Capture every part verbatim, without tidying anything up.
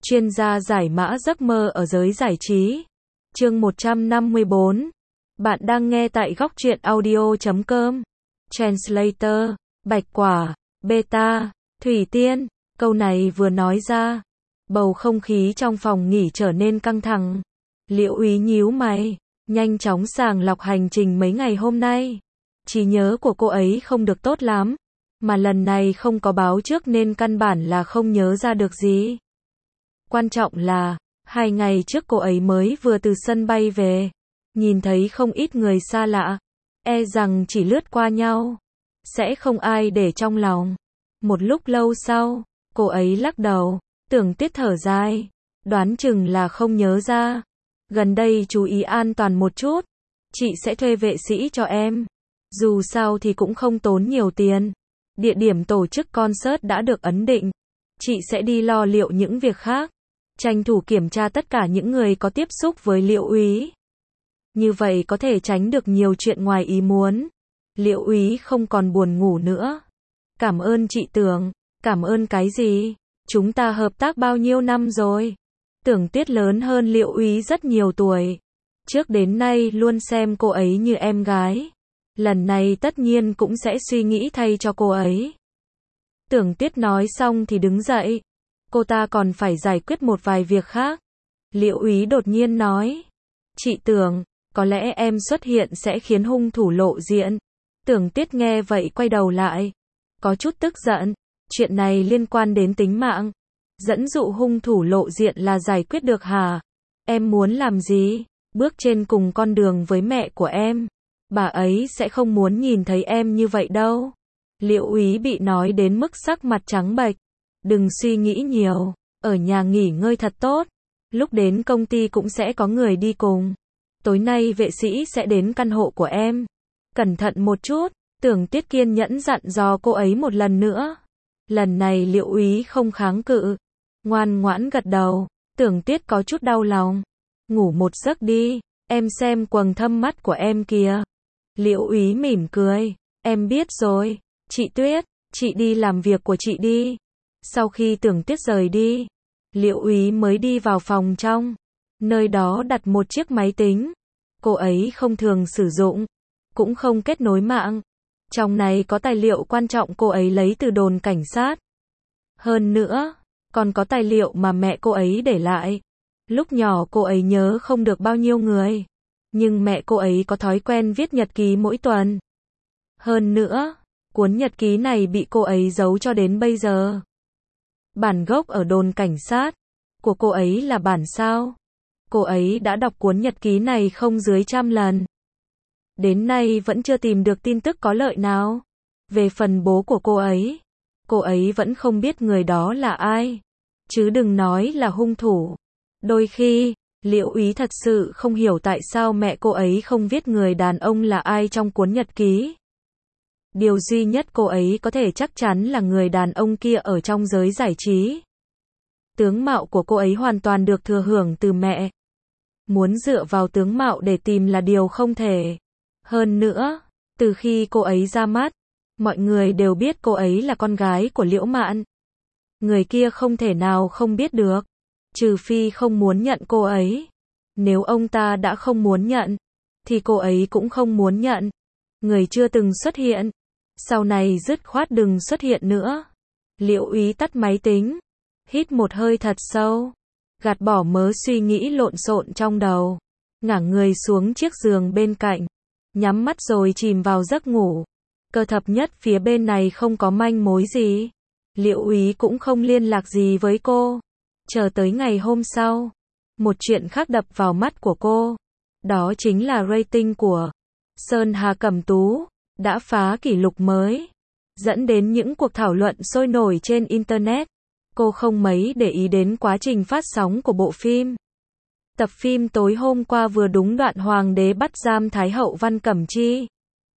chuyên gia giải mã giấc mơ ở giới giải trí. Chương một trăm năm mươi bốn. Bạn đang nghe tại góc truyện audio chấm com. Translator, Bạch Quả, Beta, Thủy Tiên. Câu này vừa nói ra, bầu không khí trong phòng nghỉ trở nên căng thẳng. Liễu Úy nhíu mày, nhanh chóng sàng lọc hành trình mấy ngày hôm nay. Trí nhớ của cô ấy không được tốt lắm, mà lần này không có báo trước nên căn bản là không nhớ ra được gì. Quan trọng là, hai ngày trước cô ấy mới vừa từ sân bay về, nhìn thấy không ít người xa lạ, e rằng chỉ lướt qua nhau, sẽ không ai để trong lòng. Một lúc lâu sau, cô ấy lắc đầu, Tưởng Tiết thở dài, đoán chừng là không nhớ ra. Gần đây chú ý an toàn một chút, chị sẽ thuê vệ sĩ cho em. Dù sao thì cũng không tốn nhiều tiền. Địa điểm tổ chức concert đã được ấn định, chị sẽ đi lo liệu những việc khác, tranh thủ kiểm tra tất cả những người có tiếp xúc với Liễu Úy. Như vậy có thể tránh được nhiều chuyện ngoài ý muốn. Liễu Úy không còn buồn ngủ nữa. Cảm ơn chị Tưởng. Cảm ơn cái gì? Chúng ta hợp tác bao nhiêu năm rồi? Tưởng Tiết lớn hơn Liễu Úy rất nhiều tuổi. Trước đến nay luôn xem cô ấy như em gái. Lần này tất nhiên cũng sẽ suy nghĩ thay cho cô ấy. Tưởng Tiết nói xong thì đứng dậy. Cô ta còn phải giải quyết một vài việc khác. Liễu Úy đột nhiên nói. Chị Tưởng, có lẽ em xuất hiện sẽ khiến hung thủ lộ diện. Tưởng Tiết nghe vậy quay đầu lại, có chút tức giận. Chuyện này liên quan đến tính mạng. Dẫn dụ hung thủ lộ diện là giải quyết được hả? Em muốn làm gì? Bước trên cùng con đường với mẹ của em. Bà ấy sẽ không muốn nhìn thấy em như vậy đâu. Liễu Úy bị nói đến mức sắc mặt trắng bệch. Đừng suy nghĩ nhiều, ở nhà nghỉ ngơi thật tốt. Lúc đến công ty cũng sẽ có người đi cùng. Tối nay vệ sĩ sẽ đến căn hộ của em. Cẩn thận một chút. Tưởng Tiết kiên nhẫn dặn dò cô ấy một lần nữa. Lần này Liễu Úy không kháng cự, ngoan ngoãn gật đầu. Tưởng Tiết có chút đau lòng. Ngủ một giấc đi, em xem quầng thâm mắt của em kìa. Liễu Úy mỉm cười. Em biết rồi, chị Tuyết, chị đi làm việc của chị đi. Sau khi Tưởng Tiết rời đi, Liễu Úy mới đi vào phòng trong. Nơi đó đặt một chiếc máy tính. Cô ấy không thường sử dụng, cũng không kết nối mạng. Trong này có tài liệu quan trọng cô ấy lấy từ đồn cảnh sát. Hơn nữa, còn có tài liệu mà mẹ cô ấy để lại. Lúc nhỏ cô ấy nhớ không được bao nhiêu người, nhưng mẹ cô ấy có thói quen viết nhật ký mỗi tuần. Hơn nữa, cuốn nhật ký này bị cô ấy giấu cho đến bây giờ. Bản gốc ở đồn cảnh sát của cô ấy là bản sao. Cô ấy đã đọc cuốn nhật ký này không dưới trăm lần. Đến nay vẫn chưa tìm được tin tức có lợi nào. Về phần bố của cô ấy, cô ấy vẫn không biết người đó là ai. Chứ đừng nói là hung thủ. Đôi khi, Liễu Úy thật sự không hiểu tại sao mẹ cô ấy không viết người đàn ông là ai trong cuốn nhật ký. Điều duy nhất cô ấy có thể chắc chắn là người đàn ông kia ở trong giới giải trí. Tướng mạo của cô ấy hoàn toàn được thừa hưởng từ mẹ. Muốn dựa vào tướng mạo để tìm là điều không thể. Hơn nữa, từ khi cô ấy ra mắt, mọi người đều biết cô ấy là con gái của Liễu Mạn. Người kia không thể nào không biết được, trừ phi không muốn nhận cô ấy. Nếu ông ta đã không muốn nhận, thì cô ấy cũng không muốn nhận. Người chưa từng xuất hiện, sau này dứt khoát đừng xuất hiện nữa. Liễu Úy tắt máy tính, hít một hơi thật sâu, gạt bỏ mớ suy nghĩ lộn xộn trong đầu, ngả người xuống chiếc giường bên cạnh, nhắm mắt rồi chìm vào giấc ngủ. Cơ thập nhất phía bên này không có manh mối gì. Liễu Úy cũng không liên lạc gì với cô. Chờ tới ngày hôm sau, một chuyện khác đập vào mắt của cô. Đó chính là rating của Sơn Hà Cẩm Tú đã phá kỷ lục mới, dẫn đến những cuộc thảo luận sôi nổi trên Internet. Cô không mấy để ý đến quá trình phát sóng của bộ phim. Tập phim tối hôm qua vừa đúng đoạn Hoàng đế bắt giam Thái hậu Văn Cẩm Chi.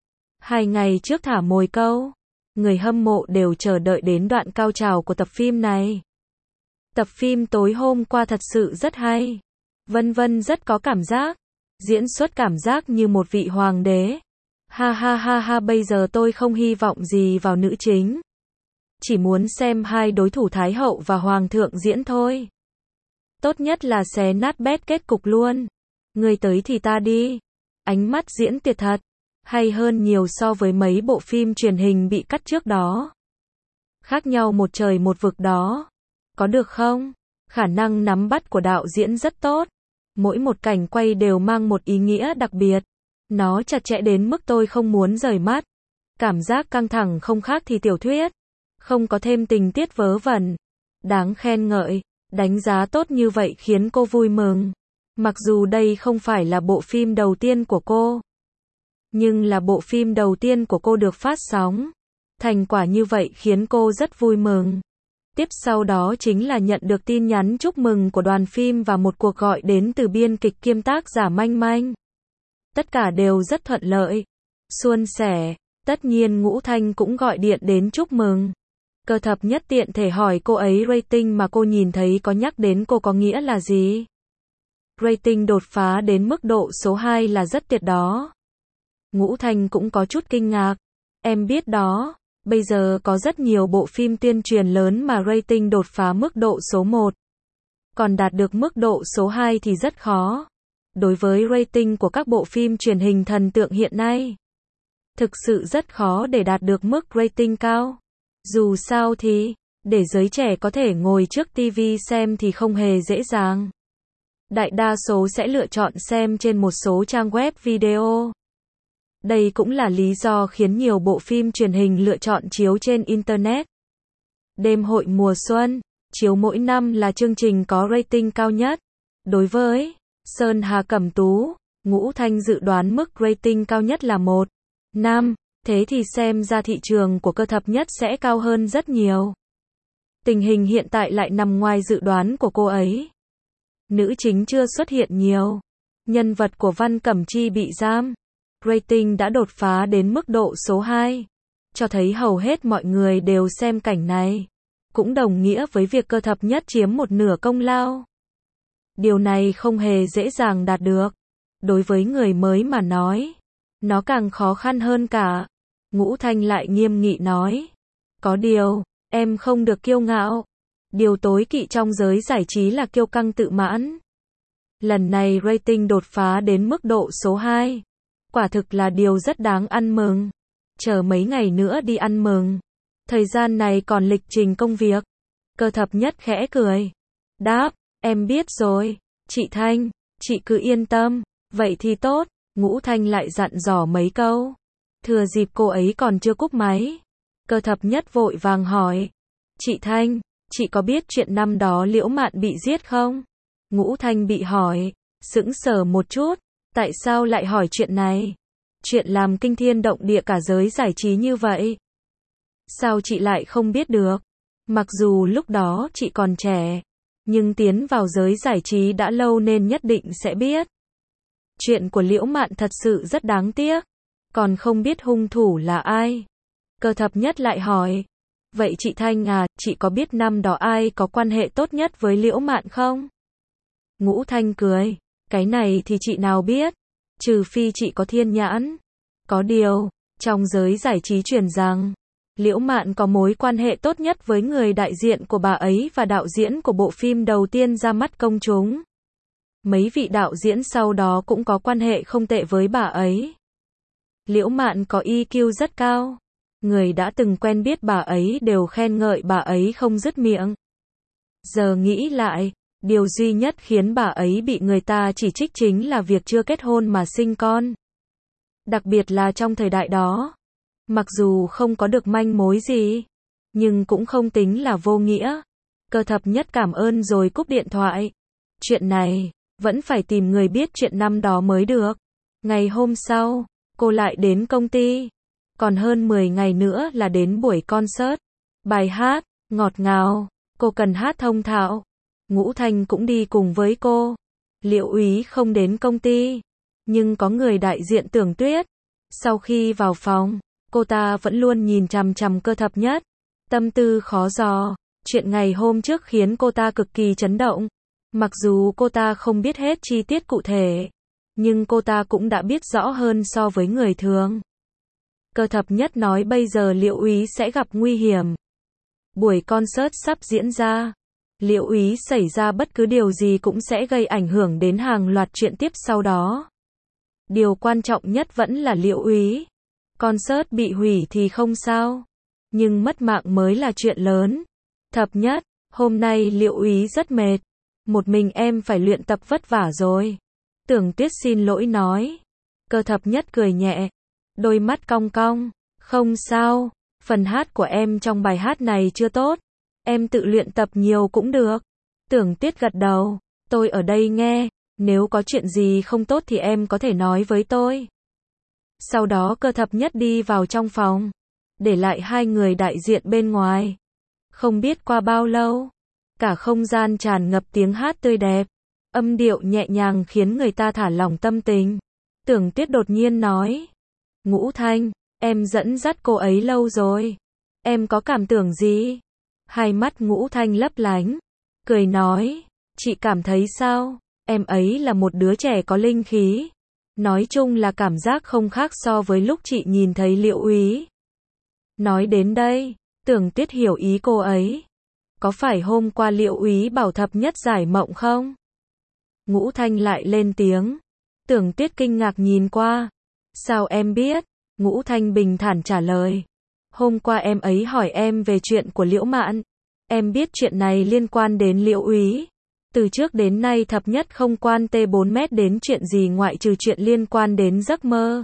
Hai ngày trước thả mồi câu, người hâm mộ đều chờ đợi đến đoạn cao trào của tập phim này. Tập phim tối hôm qua thật sự rất hay. Vân Vân rất có cảm giác, diễn xuất cảm giác như một vị hoàng đế. Ha ha ha ha, bây giờ tôi không hy vọng gì vào nữ chính. Chỉ muốn xem hai đối thủ Thái hậu và Hoàng thượng diễn thôi. Tốt nhất là xé nát bét kết cục luôn. Người tới thì ta đi. Ánh mắt diễn tuyệt thật. Hay hơn nhiều so với mấy bộ phim truyền hình bị cắt trước đó. Khác nhau một trời một vực đó. Có được không? Khả năng nắm bắt của đạo diễn rất tốt. Mỗi một cảnh quay đều mang một ý nghĩa đặc biệt. Nó chặt chẽ đến mức tôi không muốn rời mắt. Cảm giác căng thẳng không khác thì tiểu thuyết. Không có thêm tình tiết vớ vẩn. Đáng khen ngợi. Đánh giá tốt như vậy khiến cô vui mừng. Mặc dù đây không phải là bộ phim đầu tiên của cô. Nhưng là bộ phim đầu tiên của cô được phát sóng. Thành quả như vậy khiến cô rất vui mừng. Tiếp sau đó chính là nhận được tin nhắn chúc mừng của đoàn phim và một cuộc gọi đến từ biên kịch kiêm tác giả Manh Manh. Tất cả đều rất thuận lợi. Suôn sẻ. Tất nhiên Ngũ Thanh cũng gọi điện đến chúc mừng. Cơ thập nhất tiện thể hỏi cô ấy rating mà cô nhìn thấy có nhắc đến cô có nghĩa là gì? Rating đột phá đến mức độ số hai là rất tuyệt đó. Ngũ Thanh cũng có chút kinh ngạc. Em biết đó, bây giờ có rất nhiều bộ phim tuyên truyền lớn mà rating đột phá mức độ số một. Còn đạt được mức độ số hai thì rất khó. Đối với rating của các bộ phim truyền hình thần tượng hiện nay, thực sự rất khó để đạt được mức rating cao. Dù sao thì, để giới trẻ có thể ngồi trước ti vi xem thì không hề dễ dàng. Đại đa số sẽ lựa chọn xem trên một số trang web video. Đây cũng là lý do khiến nhiều bộ phim truyền hình lựa chọn chiếu trên Internet. Đêm hội mùa xuân, chiếu mỗi năm là chương trình có rating cao nhất. Đối với Sơn Hà Cẩm Tú, Ngũ Thanh dự đoán mức rating cao nhất là một năm. Thế thì xem ra thị trường của Cơ thập nhất sẽ cao hơn rất nhiều. Tình hình hiện tại lại nằm ngoài dự đoán của cô ấy. Nữ chính chưa xuất hiện nhiều. Nhân vật của Văn Cẩm Chi bị giam. Rating đã đột phá đến mức độ số hai. Cho thấy hầu hết mọi người đều xem cảnh này. Cũng đồng nghĩa với việc Cơ thập nhất chiếm một nửa công lao. Điều này không hề dễ dàng đạt được. Đối với người mới mà nói, nó càng khó khăn hơn cả. Ngũ Thanh lại nghiêm nghị nói. Có điều, em không được kiêu ngạo. Điều tối kỵ trong giới giải trí là kiêu căng tự mãn. Lần này rating đột phá đến mức độ số hai. Quả thực là điều rất đáng ăn mừng. Chờ mấy ngày nữa đi ăn mừng. Thời gian này còn lịch trình công việc. Cơ thập nhất khẽ cười. Đáp, em biết rồi. Chị Thanh, chị cứ yên tâm. Vậy thì tốt. Ngũ Thanh lại dặn dò mấy câu. Thừa dịp cô ấy còn chưa cúp máy. Cơ thập nhất vội vàng hỏi. Chị Thanh, chị có biết chuyện năm đó Liễu Mạn bị giết không? Ngũ Thanh bị hỏi. Sững sờ một chút. Tại sao lại hỏi chuyện này? Chuyện làm kinh thiên động địa cả giới giải trí như vậy. Sao chị lại không biết được? Mặc dù lúc đó chị còn trẻ, nhưng tiến vào giới giải trí đã lâu nên nhất định sẽ biết. Chuyện của Liễu Mạn thật sự rất đáng tiếc. Còn không biết hung thủ là ai? Cơ thập nhất lại hỏi. Vậy chị Thanh à, chị có biết năm đó ai có quan hệ tốt nhất với Liễu Mạn không? Ngũ Thanh cười. Cái này thì chị nào biết? Trừ phi chị có thiên nhãn. Có điều, trong giới giải trí truyền rằng, Liễu Mạn có mối quan hệ tốt nhất với người đại diện của bà ấy và đạo diễn của bộ phim đầu tiên ra mắt công chúng. Mấy vị đạo diễn sau đó cũng có quan hệ không tệ với bà ấy. Liễu Mạn có i kiu rất cao. Người đã từng quen biết bà ấy đều khen ngợi bà ấy không dứt miệng. Giờ nghĩ lại, điều duy nhất khiến bà ấy bị người ta chỉ trích chính là việc chưa kết hôn mà sinh con. Đặc biệt là trong thời đại đó. Mặc dù không có được manh mối gì, nhưng cũng không tính là vô nghĩa. Cơ thập nhất cảm ơn rồi cúp điện thoại. Chuyện này, vẫn phải tìm người biết chuyện năm đó mới được. Ngày hôm sau, cô lại đến công ty. Còn hơn mười ngày nữa là đến buổi concert. Bài hát, ngọt ngào, cô cần hát thông thạo. Ngũ Thanh cũng đi cùng với cô. Liễu Úy không đến công ty, nhưng có người đại diện Tưởng Tuyết. Sau khi vào phòng, cô ta vẫn luôn nhìn chằm chằm Cơ thập nhất. Tâm tư khó dò. Chuyện ngày hôm trước khiến cô ta cực kỳ chấn động. Mặc dù cô ta không biết hết chi tiết cụ thể, nhưng cô ta cũng đã biết rõ hơn so với người thường. Cơ thập nhất nói bây giờ Liễu Úy sẽ gặp nguy hiểm. Buổi concert sắp diễn ra. Liễu Úy xảy ra bất cứ điều gì cũng sẽ gây ảnh hưởng đến hàng loạt chuyện tiếp sau đó. Điều quan trọng nhất vẫn là Liễu Úy. Concert bị hủy thì không sao, nhưng mất mạng mới là chuyện lớn. Thập Nhất, hôm nay Liễu Úy rất mệt, một mình em phải luyện tập vất vả rồi. Tưởng Tuyết xin lỗi nói. Cơ Thập Nhất cười nhẹ, đôi mắt cong cong, không sao, phần hát của em trong bài hát này chưa tốt, em tự luyện tập nhiều cũng được. Tưởng Tuyết gật đầu, tôi ở đây nghe, nếu có chuyện gì không tốt thì em có thể nói với tôi. Sau đó Cơ Thập Nhất đi vào trong phòng, để lại hai người đại diện bên ngoài. Không biết qua bao lâu, cả không gian tràn ngập tiếng hát tươi đẹp, âm điệu nhẹ nhàng khiến người ta thả lỏng tâm tình. Tưởng Tuyết đột nhiên nói, Ngũ Thanh, em dẫn dắt cô ấy lâu rồi, em có cảm tưởng gì? Hai mắt Ngũ Thanh lấp lánh, cười nói, chị cảm thấy sao? Em ấy là một đứa trẻ có linh khí. Nói chung là cảm giác không khác so với lúc chị nhìn thấy Liễu Úy. Nói đến đây, Tưởng Tuyết hiểu ý cô ấy. Có phải hôm qua Liễu Úy bảo Thập Nhất giải mộng không? Ngũ Thanh lại lên tiếng. Tưởng Tuyết kinh ngạc nhìn qua. Sao em biết? Ngũ Thanh bình thản trả lời. Hôm qua em ấy hỏi em về chuyện của Liễu Mạn. Em biết chuyện này liên quan đến Liễu Úy. Từ trước đến nay Thập Nhất không quan tê bốn mét đến chuyện gì ngoại trừ chuyện liên quan đến giấc mơ.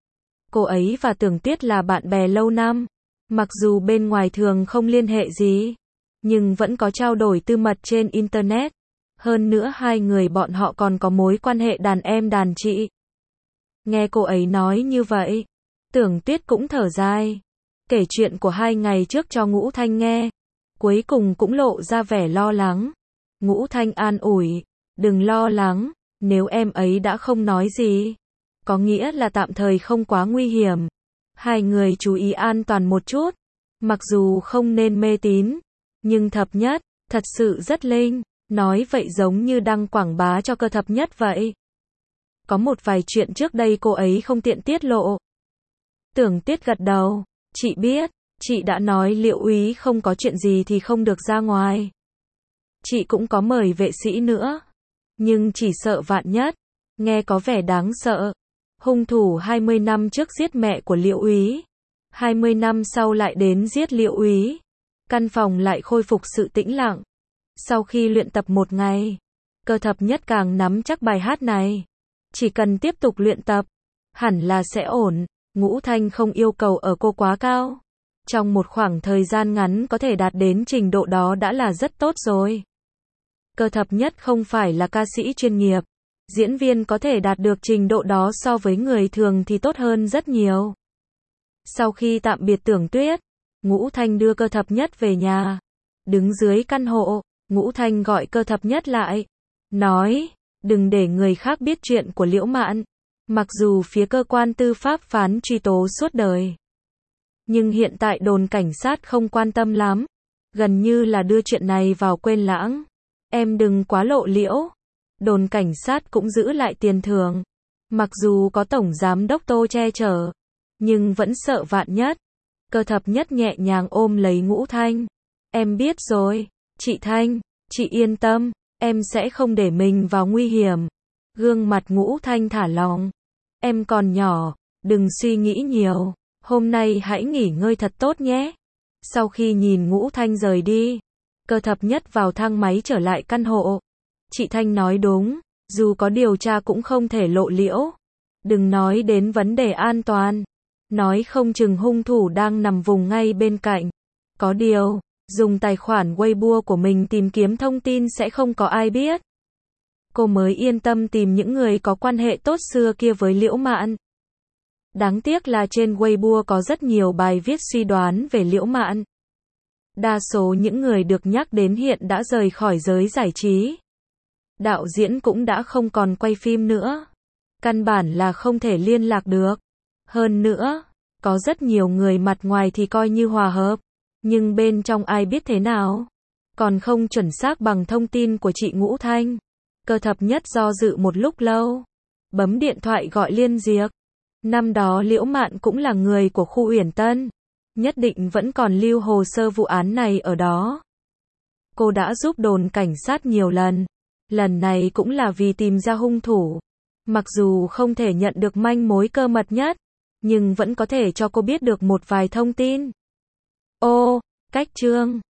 Cô ấy và Tưởng Tuyết là bạn bè lâu năm. Mặc dù bên ngoài thường không liên hệ gì, nhưng vẫn có trao đổi tư mật trên Internet. Hơn nữa hai người bọn họ còn có mối quan hệ đàn em đàn chị. Nghe cô ấy nói như vậy, Tưởng Tuyết cũng thở dài. Kể chuyện của hai ngày trước cho Ngũ Thanh nghe. Cuối cùng cũng lộ ra vẻ lo lắng. Ngũ Thanh an ủi, đừng lo lắng, nếu em ấy đã không nói gì, có nghĩa là tạm thời không quá nguy hiểm. Hai người chú ý an toàn một chút, mặc dù không nên mê tín, nhưng Thập Nhất, thật sự rất linh, nói vậy giống như đang quảng bá cho Cơ Thập Nhất vậy. Có một vài chuyện trước đây cô ấy không tiện tiết lộ. Tưởng Tuyết gật đầu, chị biết, chị đã nói Liễu Úy không có chuyện gì thì không được ra ngoài. Chị cũng có mời vệ sĩ nữa, nhưng chỉ sợ vạn nhất, nghe có vẻ đáng sợ. Hung thủ hai mươi năm trước giết mẹ của Liễu Úy, hai mươi năm sau lại đến giết Liễu Úy. Căn phòng lại khôi phục sự tĩnh lặng. Sau khi luyện tập một ngày, Cơ Thập Nhất càng nắm chắc bài hát này. Chỉ cần tiếp tục luyện tập, hẳn là sẽ ổn. Ngũ Thanh không yêu cầu ở cô quá cao. Trong một khoảng thời gian ngắn có thể đạt đến trình độ đó đã là rất tốt rồi. Cơ Thập Nhất không phải là ca sĩ chuyên nghiệp. Diễn viên có thể đạt được trình độ đó so với người thường thì tốt hơn rất nhiều. Sau khi tạm biệt Tưởng Tuyết, Ngũ Thanh đưa Cơ Thập Nhất về nhà. Đứng dưới căn hộ, Ngũ Thanh gọi Cơ Thập Nhất lại. Nói, đừng để người khác biết chuyện của Liễu Mạn. Mặc dù phía cơ quan tư pháp phán truy tố suốt đời, nhưng hiện tại đồn cảnh sát không quan tâm lắm. Gần như là đưa chuyện này vào quên lãng. Em đừng quá lộ liễu. Đồn cảnh sát cũng giữ lại tiền thưởng. Mặc dù có Tổng Giám đốc Tô che chở, nhưng vẫn sợ vạn nhất. Cơ Thập Nhất nhẹ nhàng ôm lấy Ngũ Thanh. Em biết rồi, chị Thanh, chị yên tâm, em sẽ không để mình vào nguy hiểm. Gương mặt Ngũ Thanh thả lỏng. Em còn nhỏ, đừng suy nghĩ nhiều. Hôm nay hãy nghỉ ngơi thật tốt nhé. Sau khi nhìn Ngũ Thanh rời đi, Cơ Thập Nhất vào thang máy trở lại căn hộ. Chị Thanh nói đúng, dù có điều tra cũng không thể lộ liễu. Đừng nói đến vấn đề an toàn. Nói không chừng hung thủ đang nằm vùng ngay bên cạnh. Có điều, dùng tài khoản Weibo của mình tìm kiếm thông tin sẽ không có ai biết. Cô mới yên tâm tìm những người có quan hệ tốt xưa kia với Liễu Mạn. Đáng tiếc là trên Weibo có rất nhiều bài viết suy đoán về Liễu Mạn. Đa số những người được nhắc đến hiện đã rời khỏi giới giải trí. Đạo diễn cũng đã không còn quay phim nữa. Căn bản là không thể liên lạc được. Hơn nữa, có rất nhiều người mặt ngoài thì coi như hòa hợp, nhưng bên trong ai biết thế nào. Còn không chuẩn xác bằng thông tin của chị Ngũ Thanh. Cơ Thập Nhất do dự một lúc lâu, bấm điện thoại gọi Liên Diệp. Năm đó Liễu Mạn cũng là người của khu Uyển Tân, nhất định vẫn còn lưu hồ sơ vụ án này ở đó. Cô đã giúp đồn cảnh sát nhiều lần. Lần này cũng là vì tìm ra hung thủ. Mặc dù không thể nhận được manh mối cơ mật nhất, nhưng vẫn có thể cho cô biết được một vài thông tin. Ô, cách chương